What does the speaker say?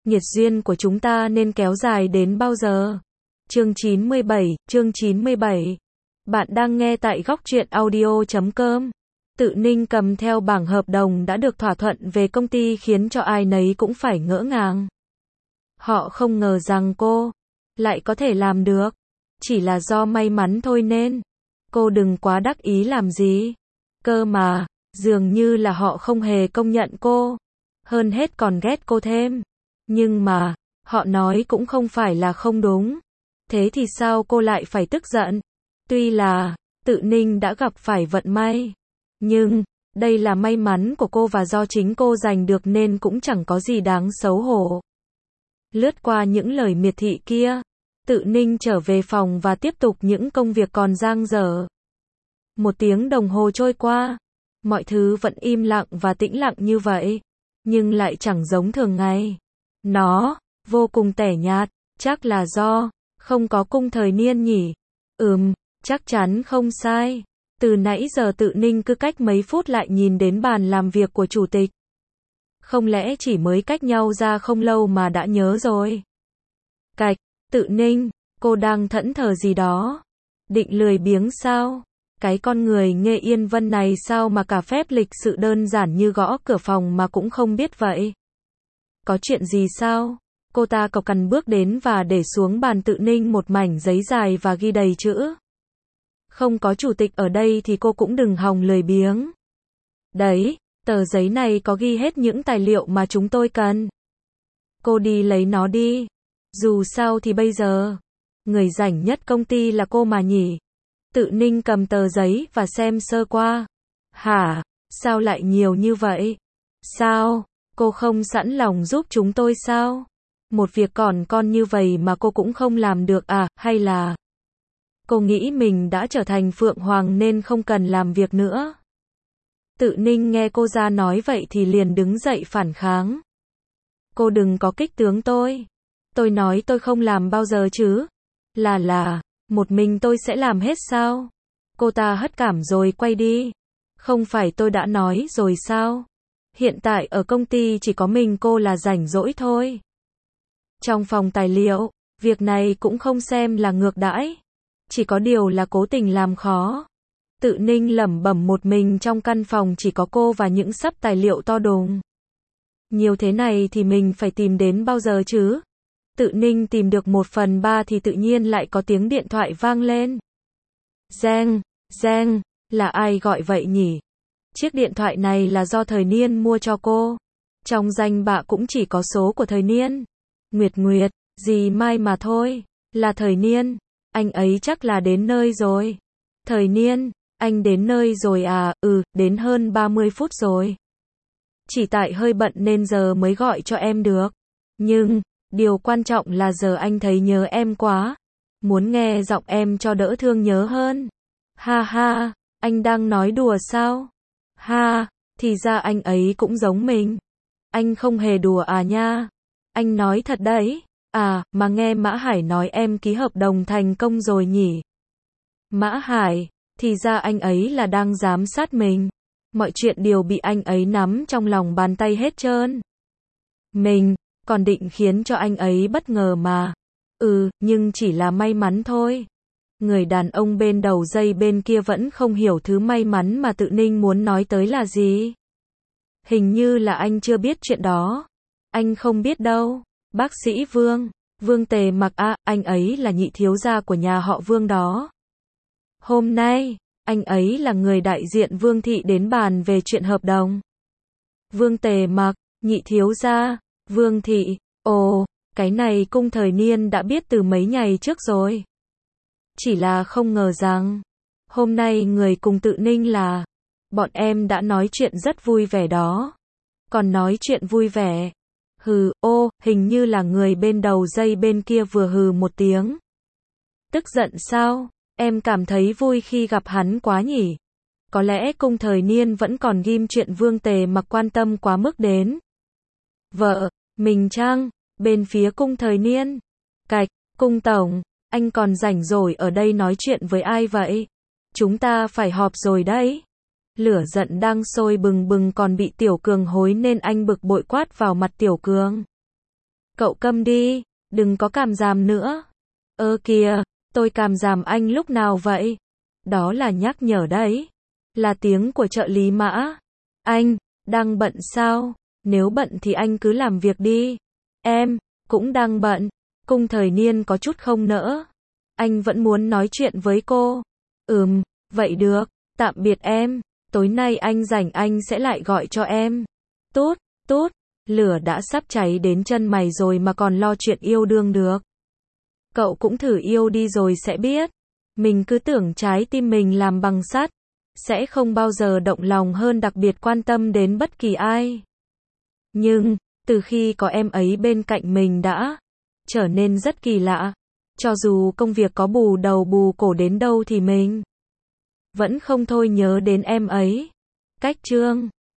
Nhiệt duyên của chúng ta nên kéo dài đến bao giờ? Chương 97. Bạn đang nghe tại góc truyện audio.com. Tự Ninh cầm theo bảng hợp đồng đã được thỏa thuận về công ty khiến cho ai nấy cũng phải ngỡ ngàng. Họ không ngờ rằng cô lại có thể làm được. Chỉ là do may mắn thôi nên. Cô đừng quá đắc ý làm gì. Cơ mà, dường như là họ không hề công nhận cô. Hơn hết còn ghét cô thêm. Nhưng mà, họ nói cũng không phải là không đúng. Thế thì sao cô lại phải tức giận? Tuy là, Tự Ninh đã gặp phải vận may. Nhưng, đây là may mắn của cô và do chính cô giành được nên cũng chẳng có gì đáng xấu hổ. Lướt qua những lời miệt thị kia, Tự Ninh trở về phòng và tiếp tục những công việc còn dang dở. 1 tiếng đồng hồ trôi qua, mọi thứ vẫn im lặng và tĩnh lặng như vậy, nhưng lại chẳng giống thường ngày. Nó vô cùng tẻ nhạt, chắc là do không có Cung Thời Niên nhỉ? Chắc chắn không sai. Từ nãy giờ Tự Ninh cứ cách mấy phút lại nhìn đến bàn làm việc của chủ tịch. Không lẽ chỉ mới cách nhau ra không lâu mà đã nhớ rồi? Cạch, Tự Ninh, cô đang thẫn thờ gì đó? Định lười biếng sao? Cái con người Nghê Yên Vân này sao mà cả phép lịch sự đơn giản như gõ cửa phòng mà cũng không biết vậy? Có chuyện gì sao? Cô ta cộc cằn bước đến và để xuống bàn Tự Ninh một mảnh giấy dài và ghi đầy chữ. Không có chủ tịch ở đây thì cô cũng đừng hòng lười biếng. Đấy, tờ giấy này có ghi hết những tài liệu mà chúng tôi cần. Cô đi lấy nó đi. Dù sao thì bây giờ, người rảnh nhất công ty là cô mà nhỉ? Tự Ninh cầm tờ giấy và xem sơ qua. Hả? Sao lại nhiều như vậy? Sao? Cô không sẵn lòng giúp chúng tôi sao? Một việc còn con như vậy mà cô cũng không làm được à? Hay là cô nghĩ mình đã trở thành Phượng Hoàng nên không cần làm việc nữa? Tự Ninh nghe cô ra nói vậy thì liền đứng dậy phản kháng. Cô đừng có kích tướng tôi. Tôi nói tôi không làm bao giờ chứ. Là, một mình tôi sẽ làm hết sao? Cô ta hất cảm rồi quay đi. Không phải tôi đã nói rồi sao? Hiện tại ở công ty chỉ có mình cô là rảnh rỗi thôi. Trong phòng tài liệu, việc này cũng không xem là ngược đãi. Chỉ có điều là cố tình làm khó. Tự Ninh lẩm bẩm một mình trong căn phòng chỉ có cô và những xấp tài liệu to đùng. Nhiều thế này thì mình phải tìm đến bao giờ chứ? Tự Ninh tìm được 1/3 thì tự nhiên lại có tiếng điện thoại vang lên. Giang, là ai gọi vậy nhỉ? Chiếc điện thoại này là do Thời Niên mua cho cô. Trong danh bạ cũng chỉ có số của Thời Niên. Nguyệt, gì Mai mà thôi. Là Thời Niên. Anh ấy chắc là đến nơi rồi. Thời Niên, anh đến nơi rồi à? Đến hơn 30 phút rồi. Chỉ tại hơi bận nên giờ mới gọi cho em được. Nhưng, điều quan trọng là giờ anh thấy nhớ em quá. Muốn nghe giọng em cho đỡ thương nhớ hơn. Ha, anh đang nói đùa sao? Ha, thì ra anh ấy cũng giống mình. Anh không hề đùa à nha. Anh nói thật đấy. À, mà nghe Mã Hải nói em ký hợp đồng thành công rồi nhỉ? Mã Hải, thì ra anh ấy là đang giám sát mình. Mọi chuyện đều bị anh ấy nắm trong lòng bàn tay hết trơn. Mình còn định khiến cho anh ấy bất ngờ mà. Nhưng chỉ là may mắn thôi. Người đàn ông bên đầu dây bên kia vẫn không hiểu thứ may mắn mà Tự Ninh muốn nói tới là gì. Hình như là anh chưa biết chuyện đó. Anh không biết đâu. Bác sĩ Vương Tề Mặc anh ấy là nhị thiếu gia của nhà họ Vương đó. Hôm nay, anh ấy là người đại diện Vương thị đến bàn về chuyện hợp đồng. Vương Tề Mặc, nhị thiếu gia, Vương thị, cái này Cung Thời Niên đã biết từ mấy ngày trước rồi. Chỉ là không ngờ rằng, hôm nay người cùng Tự Ninh là, bọn em đã nói chuyện rất vui vẻ đó. Còn nói chuyện vui vẻ. Hình như là người bên đầu dây bên kia vừa hừ một tiếng. Tức giận sao? Em cảm thấy vui khi gặp hắn quá nhỉ? Có lẽ Cung Thời Niên vẫn còn ghim chuyện Vương Tề Mặc quan tâm quá mức đến vợ mình chăng? Bên phía Cung Thời Niên. Cạch, Cung tổng, anh còn rảnh rỗi ở đây nói chuyện với ai vậy? Chúng ta phải họp rồi đấy. Lửa giận đang sôi bừng bừng còn bị Tiểu Cường hối nên anh bực bội quát vào mặt Tiểu Cường. Cậu câm đi, đừng có càm ràm nữa. Ơ kìa, tôi càm ràm anh lúc nào vậy? Đó là nhắc nhở đấy. Là tiếng của trợ lý Mã. Anh, đang bận sao? Nếu bận thì anh cứ làm việc đi. Em, cũng đang bận. Cung Thời Niên có chút không nỡ. Anh vẫn muốn nói chuyện với cô. Vậy được, tạm biệt em. Tối nay anh rảnh anh sẽ lại gọi cho em. Tút, tút, lửa đã sắp cháy đến chân mày rồi mà còn lo chuyện yêu đương được. Cậu cũng thử yêu đi rồi sẽ biết. Mình cứ tưởng trái tim mình làm bằng sắt, sẽ không bao giờ động lòng hơn, đặc biệt quan tâm đến bất kỳ ai. Nhưng, từ khi có em ấy bên cạnh mình đã trở nên rất kỳ lạ. Cho dù công việc có bù đầu bù cổ đến đâu thì mình vẫn không thôi nhớ đến em ấy. Cách chương